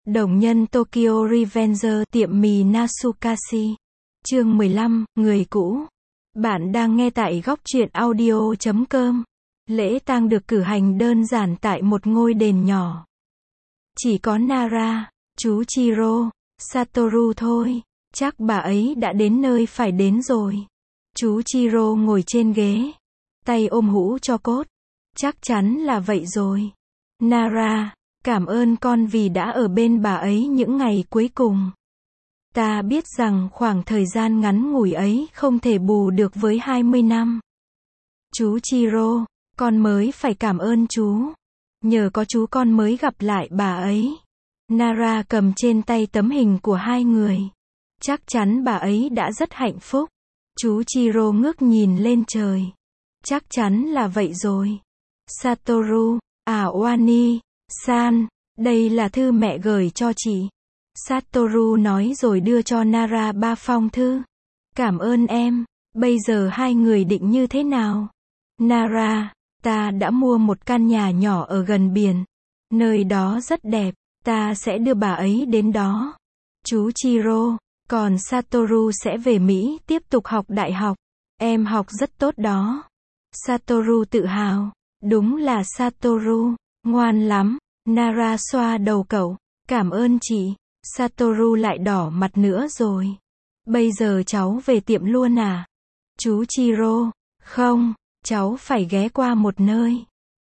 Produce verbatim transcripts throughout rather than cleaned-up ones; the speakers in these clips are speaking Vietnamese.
Đồng nhân Tokyo Revenger tiệm mì Natsukashi. Chương mười lăm, người cũ. Bạn đang nghe tại góc truyện audio chấm com. Lễ tang được cử hành đơn giản tại một ngôi đền nhỏ. Chỉ có Nara, chú Chiro, Satoru thôi. Chắc bà ấy đã đến nơi phải đến rồi. Chú Chiro ngồi trên ghế, tay ôm hũ tro cốt. Chắc chắn là vậy rồi. Nara, cảm ơn con vì đã ở bên bà ấy những ngày cuối cùng. Ta biết rằng khoảng thời gian ngắn ngủi ấy không thể bù được với hai mươi năm. Chú Chiro, con mới phải cảm ơn chú. Nhờ có chú con mới gặp lại bà ấy. Nara cầm trên tay tấm hình của hai người. Chắc chắn bà ấy đã rất hạnh phúc. Chú Chiro ngước nhìn lên trời. Chắc chắn là vậy rồi. Satoru, à Wani, San, đây là thư mẹ gửi cho chị. Satoru nói rồi đưa cho Nara ba phong thư. Cảm ơn em. Bây giờ hai người định như thế nào? Nara, ta đã mua một căn nhà nhỏ ở gần biển. Nơi đó rất đẹp. Ta sẽ đưa bà ấy đến đó. Chú Chiro, còn Satoru sẽ về Mỹ tiếp tục học đại học. Em học rất tốt đó. Satoru tự hào. Đúng là Satoru. Ngoan lắm. Nara xoa đầu cậu. Cảm ơn chị. Satoru lại đỏ mặt nữa rồi. Bây giờ cháu về tiệm luôn à? Chú Chiro. Không, cháu phải ghé qua một nơi.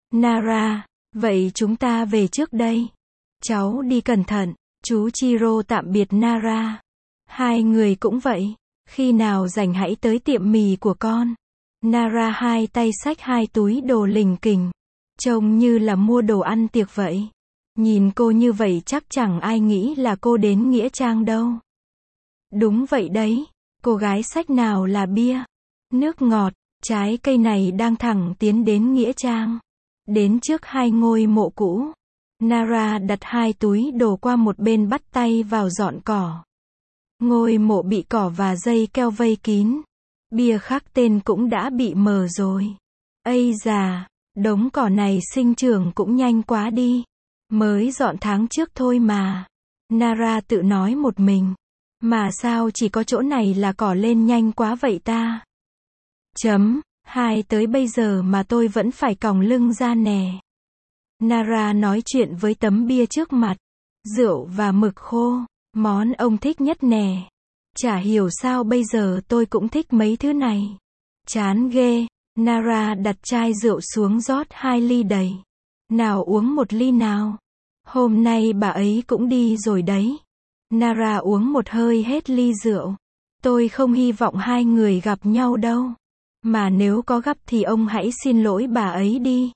Nara. Vậy chúng ta về trước đây. Cháu đi cẩn thận. Chú Chiro tạm biệt Nara. Hai người cũng vậy. Khi nào rảnh hãy tới tiệm mì của con. Nara hai tay xách hai túi đồ lình kình. Trông như là mua đồ ăn tiệc vậy. Nhìn cô như vậy chắc chẳng ai nghĩ là cô đến Nghĩa Trang đâu. Đúng vậy đấy. Cô gái xách nào là bia, nước ngọt, trái cây này đang thẳng tiến đến Nghĩa Trang. Đến trước hai ngôi mộ cũ. Nara đặt hai túi đồ qua một bên bắt tay vào dọn cỏ. Ngôi mộ bị cỏ và dây keo vây kín. Bia khắc tên cũng đã bị mờ rồi. Ây già, đống cỏ này sinh trưởng cũng nhanh quá đi. Mới dọn tháng trước thôi mà. Nara tự nói một mình. Mà sao chỉ có chỗ này là cỏ lên nhanh quá vậy ta? Chấm, hai tới bây giờ mà tôi vẫn phải còng lưng ra nè. Nara nói chuyện với tấm bia trước mặt. Rượu và mực khô, món ông thích nhất nè. Chả hiểu sao bây giờ tôi cũng thích mấy thứ này. Chán ghê. Nara đặt chai rượu xuống rót hai ly đầy. Nào uống một ly nào. Hôm nay bà ấy cũng đi rồi đấy. Nara uống một hơi hết ly rượu. Tôi không hy vọng hai người gặp nhau đâu. Mà nếu có gặp thì ông hãy xin lỗi bà ấy đi.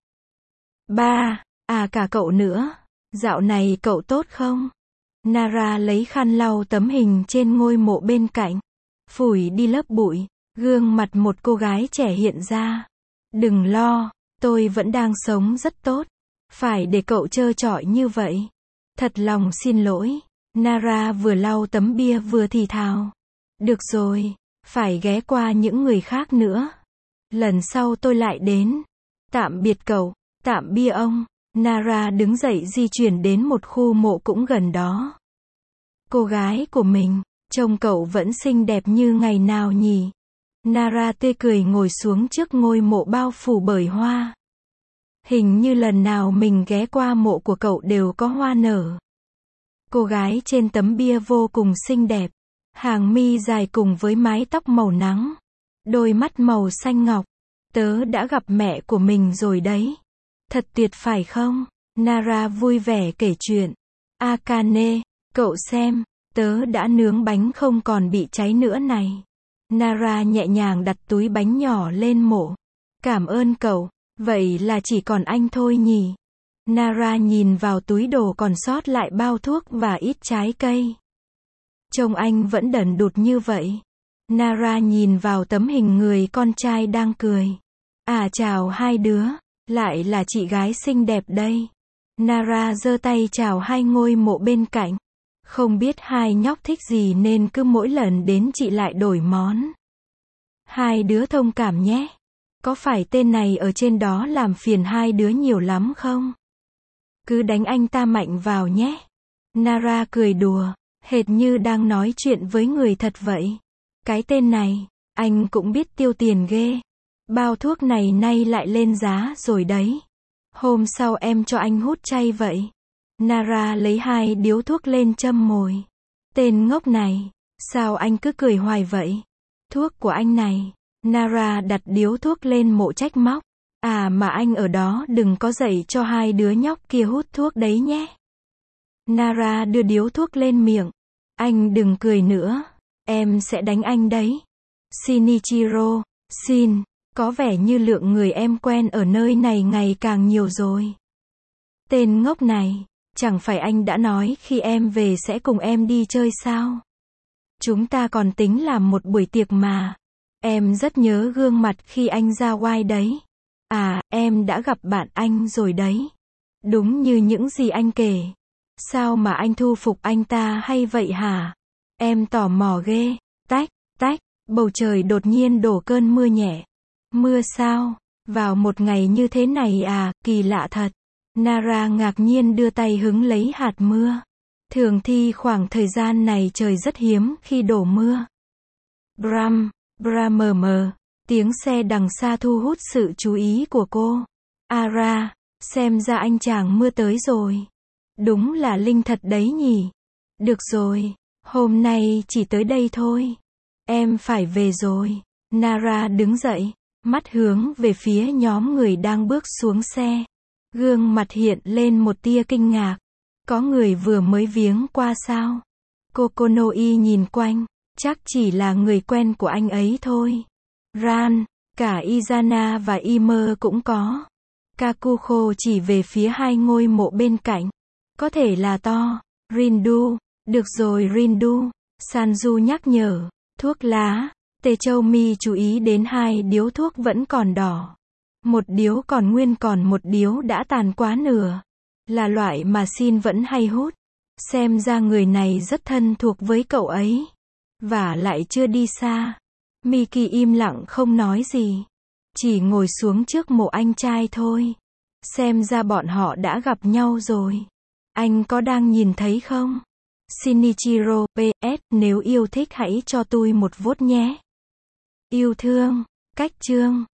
Ba, à cả cậu nữa. Dạo này cậu tốt không? Nara lấy khăn lau tấm hình trên ngôi mộ bên cạnh. Phủi đi lớp bụi. Gương mặt một cô gái trẻ hiện ra. Đừng lo, tôi vẫn đang sống rất tốt. Phải để cậu trơ trọi như vậy. Thật lòng xin lỗi. Nara vừa lau tấm bia vừa thì thào. Được rồi, phải ghé qua những người khác nữa. Lần sau tôi lại đến. Tạm biệt cậu, tạm bia ông. Nara đứng dậy di chuyển đến một khu mộ cũng gần đó. Cô gái của mình, trông cậu vẫn xinh đẹp như ngày nào nhỉ? Nara tươi cười ngồi xuống trước ngôi mộ bao phủ bởi hoa. Hình như lần nào mình ghé qua mộ của cậu đều có hoa nở. Cô gái trên tấm bia vô cùng xinh đẹp. Hàng mi dài cùng với mái tóc màu nắng. Đôi mắt màu xanh ngọc. Tớ đã gặp mẹ của mình rồi đấy. Thật tuyệt phải không? Nara vui vẻ kể chuyện. Akane, cậu xem, tớ đã nướng bánh không còn bị cháy nữa này. Nara nhẹ nhàng đặt túi bánh nhỏ lên mộ. Cảm ơn cậu. Vậy là chỉ còn anh thôi nhỉ? Nara nhìn vào túi đồ còn sót lại bao thuốc và ít trái cây. Trông anh vẫn đần đụt như vậy. Nara nhìn vào tấm hình người con trai đang cười. À chào hai đứa, lại là chị gái xinh đẹp đây. Nara giơ tay chào hai ngôi mộ bên cạnh. Không biết hai nhóc thích gì nên cứ mỗi lần đến chị lại đổi món. Hai đứa thông cảm nhé. Có phải tên này ở trên đó làm phiền hai đứa nhiều lắm không? Cứ đánh anh ta mạnh vào nhé. Nara cười đùa, hệt như đang nói chuyện với người thật vậy. Cái tên này, anh cũng biết tiêu tiền ghê. Bao thuốc này nay lại lên giá rồi đấy. Hôm sau em cho anh hút chay vậy. Nara lấy hai điếu thuốc lên châm mồi. Tên ngốc này, sao anh cứ cười hoài vậy? Thuốc của anh này. Nara đặt điếu thuốc lên mộ trách móc. À mà anh ở đó đừng có dạy cho hai đứa nhóc kia hút thuốc đấy nhé. Nara đưa điếu thuốc lên miệng. Anh đừng cười nữa. Em sẽ đánh anh đấy. Shinichiro, xin. Có vẻ như lượng người em quen ở nơi này ngày càng nhiều rồi. Tên ngốc này. Chẳng phải anh đã nói khi em về sẽ cùng em đi chơi sao? Chúng ta còn tính làm một buổi tiệc mà. Em rất nhớ gương mặt khi anh ra Hawaii đấy. À, em đã gặp bạn anh rồi đấy. Đúng như những gì anh kể. Sao mà anh thu phục anh ta hay vậy hả? Em tò mò ghê. Tách, tách, bầu trời đột nhiên đổ cơn mưa nhẹ. Mưa sao? Vào một ngày như thế này à, kỳ lạ thật. Nara ngạc nhiên đưa tay hứng lấy hạt mưa. Thường thì khoảng thời gian này trời rất hiếm khi đổ mưa. Bram, bram mờ mờ. Tiếng xe đằng xa thu hút sự chú ý của cô. Ara, xem ra anh chàng mưa tới rồi. Đúng là linh thật đấy nhỉ. Được rồi, hôm nay chỉ tới đây thôi. Em phải về rồi. Nara đứng dậy, mắt hướng về phía nhóm người đang bước xuống xe. Gương mặt hiện lên một tia kinh ngạc. Có người vừa mới viếng qua sao? Kokonoi nhìn quanh, chắc chỉ là người quen của anh ấy thôi. Ran, cả Izana và Imer cũng có. Kakuko chỉ về phía hai ngôi mộ bên cạnh. Có thể là to. Rindu, được rồi Rindu. Sanju nhắc nhở. Thuốc lá. Techoumi chú ý đến hai điếu thuốc vẫn còn đỏ. Một điếu còn nguyên còn một điếu đã tàn quá nửa. Là loại mà Shin vẫn hay hút. Xem ra người này rất thân thuộc với cậu ấy. Và lại chưa đi xa. Miki im lặng không nói gì. Chỉ ngồi xuống trước mộ anh trai thôi. Xem ra bọn họ đã gặp nhau rồi. Anh có đang nhìn thấy không? Shinichiro, pê ét, nếu yêu thích hãy cho tôi một vote nhé. Yêu thương, cách chương.